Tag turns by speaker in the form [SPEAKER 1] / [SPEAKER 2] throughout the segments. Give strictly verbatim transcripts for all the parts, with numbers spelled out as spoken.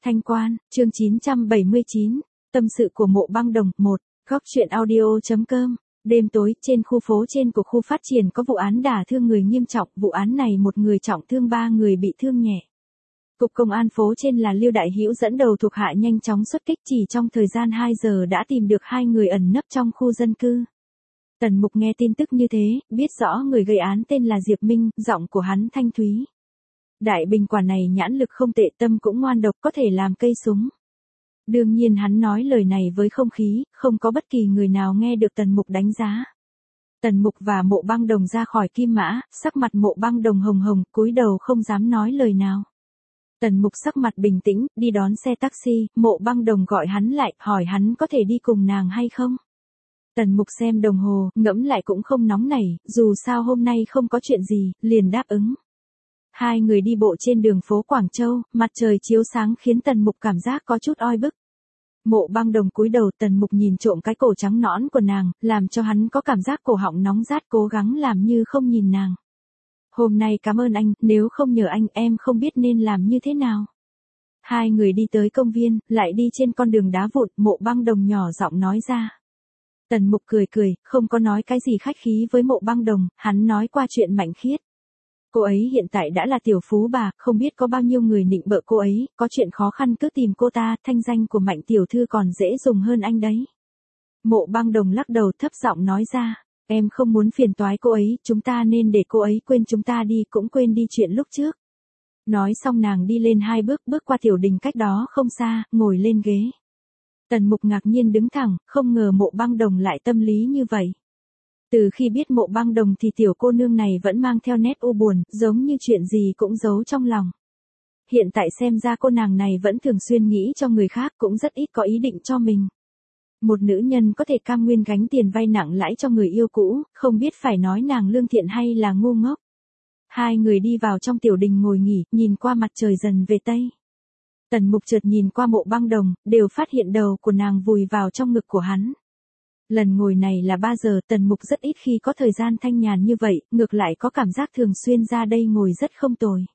[SPEAKER 1] Thanh Quan, chương chín trăm bảy mươi chín, tâm sự của Mộ Băng Đồng, một, góc truyện audio.com. Đêm tối, trên khu phố trên của khu phát triển có vụ án đả thương người nghiêm trọng, vụ án này một người trọng thương ba người bị thương nhẹ. Cục công an phố trên là Lưu Đại Hữu dẫn đầu thuộc hạ nhanh chóng xuất kích, chỉ trong thời gian hai giờ đã tìm được hai người ẩn nấp trong khu dân cư. Tần Mục nghe tin tức như thế, biết rõ người gây án tên là Diệp Minh, giọng của hắn thanh thúy. Đại bình quả này nhãn lực không tệ, tâm cũng ngoan độc, có thể làm cây súng. Đương nhiên hắn nói lời này với không khí, không có bất kỳ người nào nghe được Tần Mục đánh giá. Tần Mục và Mộ Băng Đồng ra khỏi Kim Mã, sắc mặt Mộ Băng Đồng hồng hồng, cúi đầu không dám nói lời nào. Tần Mục sắc mặt bình tĩnh, đi đón xe taxi, Mộ Băng Đồng gọi hắn lại, hỏi hắn có thể đi cùng nàng hay không. Tần Mục xem đồng hồ, ngẫm lại cũng không nóng nảy, dù sao hôm nay không có chuyện gì, liền đáp ứng. Hai người đi bộ trên đường phố Quảng Châu, mặt trời chiếu sáng khiến Tần Mục cảm giác có chút oi bức. Mộ Băng Đồng cúi đầu, Tần Mục nhìn trộm cái cổ trắng nõn của nàng, làm cho hắn có cảm giác cổ họng nóng rát, cố gắng làm như không nhìn nàng. Hôm nay cảm ơn anh, nếu không nhờ anh em không biết nên làm như thế nào. Hai người đi tới công viên, lại đi trên con đường đá vụn, Mộ Băng Đồng nhỏ giọng nói ra. Tần Mục cười cười, không có nói cái gì khách khí với Mộ Băng Đồng, hắn nói qua chuyện Mạnh Khiết. Cô ấy hiện tại đã là tiểu phú bà, không biết có bao nhiêu người nịnh bợ cô ấy, có chuyện khó khăn cứ tìm cô ta, thanh danh của Mạnh tiểu thư còn dễ dùng hơn anh đấy. Mộ Băng Đồng lắc đầu thấp giọng nói ra, em không muốn phiền toái cô ấy, chúng ta nên để cô ấy quên chúng ta đi, cũng quên đi chuyện lúc trước. Nói xong nàng đi lên hai bước, bước qua tiểu đình cách đó không xa, ngồi lên ghế. Tần Mục ngạc nhiên đứng thẳng, không ngờ Mộ Băng Đồng lại tâm lý như vậy. Từ khi biết Mộ Băng Đồng thì tiểu cô nương này vẫn mang theo nét u buồn, giống như chuyện gì cũng giấu trong lòng. Hiện tại xem ra cô nàng này vẫn thường xuyên nghĩ cho người khác, cũng rất ít có ý định cho mình. Một nữ nhân có thể cam nguyên gánh tiền vay nặng lãi cho người yêu cũ, không biết phải nói nàng lương thiện hay là ngu ngốc. Hai người đi vào trong tiểu đình ngồi nghỉ, nhìn qua mặt trời dần về Tây. Tần Mục chợt nhìn qua Mộ Băng Đồng, đều phát hiện đầu của nàng vùi vào trong ngực của hắn. Lần ngồi này là ba giờ, Tần Mục rất ít khi có thời gian thanh nhàn như vậy, ngược lại có cảm giác thường xuyên ra đây ngồi rất không tồi.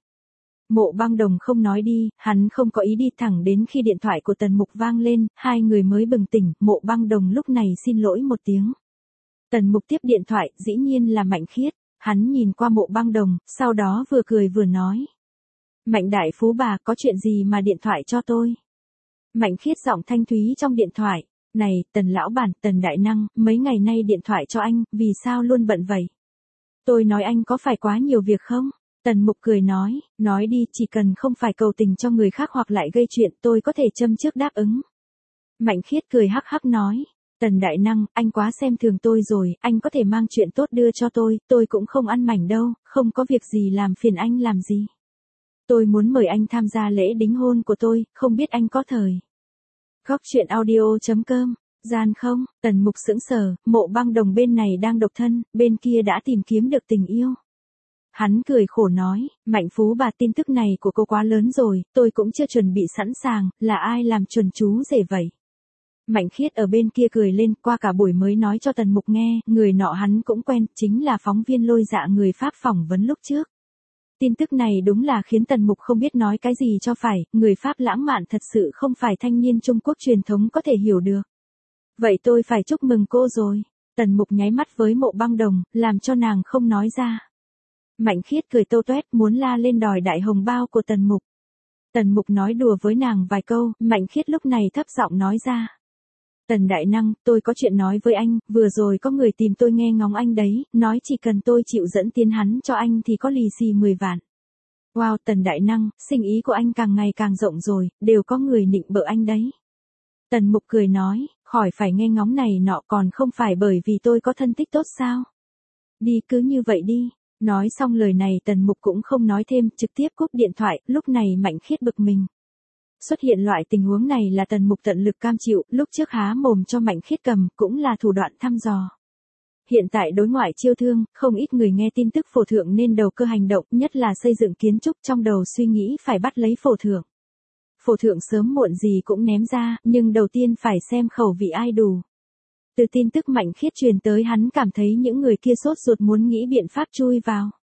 [SPEAKER 1] Mộ Băng Đồng không nói đi, hắn không có ý đi, thẳng đến khi điện thoại của Tần Mục vang lên, hai người mới bừng tỉnh, Mộ Băng Đồng lúc này xin lỗi một tiếng. Tần Mục tiếp điện thoại, dĩ nhiên là Mạnh Khiết, hắn nhìn qua Mộ Băng Đồng, sau đó vừa cười vừa nói. Mạnh đại phú bà, có chuyện gì mà điện thoại cho tôi? Mạnh Khiết giọng thanh thúy trong điện thoại. Này, Tần lão bản, Tần đại năng, mấy ngày nay điện thoại cho anh, vì sao luôn bận vậy? Tôi nói anh có phải quá nhiều việc không? Tần Mục cười nói, nói đi, chỉ cần không phải cầu tình cho người khác hoặc lại gây chuyện, tôi có thể châm trước đáp ứng. Mạnh Khiết cười hắc hắc nói, Tần đại năng, anh quá xem thường tôi rồi, anh có thể mang chuyện tốt đưa cho tôi, tôi cũng không ăn mảnh đâu, không có việc gì làm phiền anh làm gì. Tôi muốn mời anh tham gia lễ đính hôn của tôi, không biết anh có thời. Góc truyện audio.com, gian không, Tần Mục sững sờ, Mộ Băng Đồng bên này đang độc thân, bên kia đã tìm kiếm được tình yêu. Hắn cười khổ nói, Mạnh phú bà, tin tức này của cô quá lớn rồi, tôi cũng chưa chuẩn bị sẵn sàng, là ai làm chuẩn chú rể vậy? Mạnh Khiết ở bên kia cười lên, qua cả buổi mới nói cho Tần Mục nghe, người nọ hắn cũng quen, chính là phóng viên Lôi Dạ người Pháp phỏng vấn lúc trước. Tin tức này đúng là khiến Tần Mục không biết nói cái gì cho phải, người Pháp lãng mạn thật sự không phải thanh niên Trung Quốc truyền thống có thể hiểu được. Vậy tôi phải chúc mừng cô rồi. Tần Mục nháy mắt với Mộ Băng Đồng, làm cho nàng không nói ra. Mạnh Khiết cười tô toét muốn la lên đòi đại hồng bao của Tần Mục. Tần Mục nói đùa với nàng vài câu, Mạnh Khiết lúc này thấp giọng nói ra. Tần đại năng, tôi có chuyện nói với anh, vừa rồi có người tìm tôi nghe ngóng anh đấy, nói chỉ cần tôi chịu dẫn tiến hắn cho anh thì có lì xì mười vạn. Wow, Tần đại năng, sinh ý của anh càng ngày càng rộng rồi, đều có người nịnh bợ anh đấy. Tần Mục cười nói, khỏi phải nghe ngóng này nọ, còn không phải bởi vì tôi có thân tích tốt sao? Đi cứ như vậy đi. Nói xong lời này Tần Mục cũng không nói thêm, trực tiếp cúp điện thoại, lúc này Mạnh Khiết bực mình. Xuất hiện loại tình huống này là Tần Mục tận lực cam chịu, lúc trước há mồm cho Mạnh Khiết cầm, cũng là thủ đoạn thăm dò. Hiện tại đối ngoại chiêu thương, không ít người nghe tin tức phổ thượng nên đầu cơ hành động, nhất là xây dựng kiến trúc, trong đầu suy nghĩ phải bắt lấy phổ thượng. Phổ thượng sớm muộn gì cũng ném ra, nhưng đầu tiên phải xem khẩu vị ai đủ. Từ tin tức Mạnh Khiết truyền tới hắn cảm thấy những người kia sốt ruột muốn nghĩ biện pháp chui vào.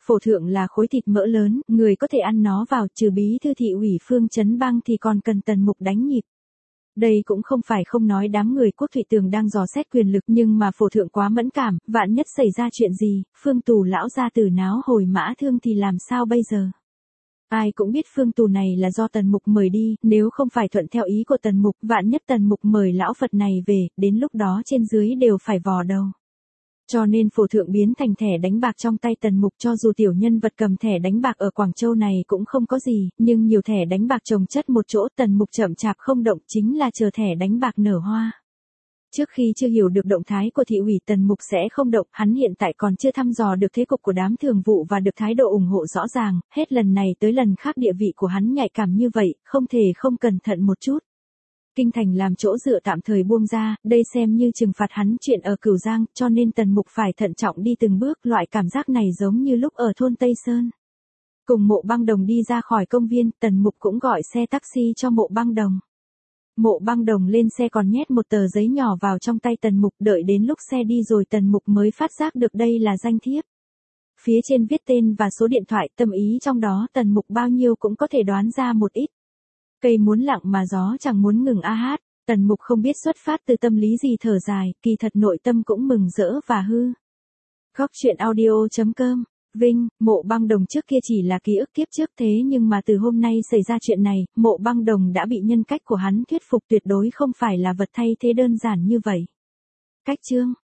[SPEAKER 1] Phổ thượng là khối thịt mỡ lớn, người có thể ăn nó vào, trừ bí thư thị ủy Phương Chấn Bang thì còn cần Tần Mục đánh nhịp. Đây cũng không phải không nói đám người Quốc Thụy Tường đang dò xét quyền lực, nhưng mà phổ thượng quá mẫn cảm, vạn nhất xảy ra chuyện gì, Phương Tù lão gia tử náo hồi mã thương thì làm sao bây giờ? Ai cũng biết Phương Tù này là do Tần Mục mời đi, nếu không phải thuận theo ý của Tần Mục, vạn nhất Tần Mục mời lão Phật này về, đến lúc đó trên dưới đều phải vò đầu. Cho nên phổ thượng biến thành thẻ đánh bạc trong tay Tần Mục, cho dù tiểu nhân vật cầm thẻ đánh bạc ở Quảng Châu này cũng không có gì, nhưng nhiều thẻ đánh bạc chồng chất một chỗ, Tần Mục chậm chạp không động, chính là chờ thẻ đánh bạc nở hoa. Trước khi chưa hiểu được động thái của thị ủy, Tần Mục sẽ không động, hắn hiện tại còn chưa thăm dò được thế cục của đám thường vụ và được thái độ ủng hộ rõ ràng, hết lần này tới lần khác địa vị của hắn nhạy cảm như vậy, không thể không cẩn thận một chút. Kinh thành làm chỗ dựa tạm thời buông ra, đây xem như trừng phạt hắn chuyện ở Cửu Giang, cho nên Tần Mục phải thận trọng đi từng bước, loại cảm giác này giống như lúc ở thôn Tây Sơn. Cùng Mộ Băng Đồng đi ra khỏi công viên, Tần Mục cũng gọi xe taxi cho Mộ Băng Đồng. Mộ Băng Đồng lên xe còn nhét một tờ giấy nhỏ vào trong tay Tần Mục, đợi đến lúc xe đi rồi Tần Mục mới phát giác được đây là danh thiếp. Phía trên viết tên và số điện thoại, tâm ý trong đó Tần Mục bao nhiêu cũng có thể đoán ra một ít. Cây muốn lặng mà gió chẳng muốn ngừng a hát, Tần Mục không biết xuất phát từ tâm lý gì thở dài, kỳ thật nội tâm cũng mừng rỡ và hư. Góc truyện audio chấm com, Vinh, Mộ Băng Đồng trước kia chỉ là ký ức kiếp trước, thế nhưng mà từ hôm nay xảy ra chuyện này, Mộ Băng Đồng đã bị nhân cách của hắn thuyết phục, tuyệt đối không phải là vật thay thế đơn giản như vậy. Cách chương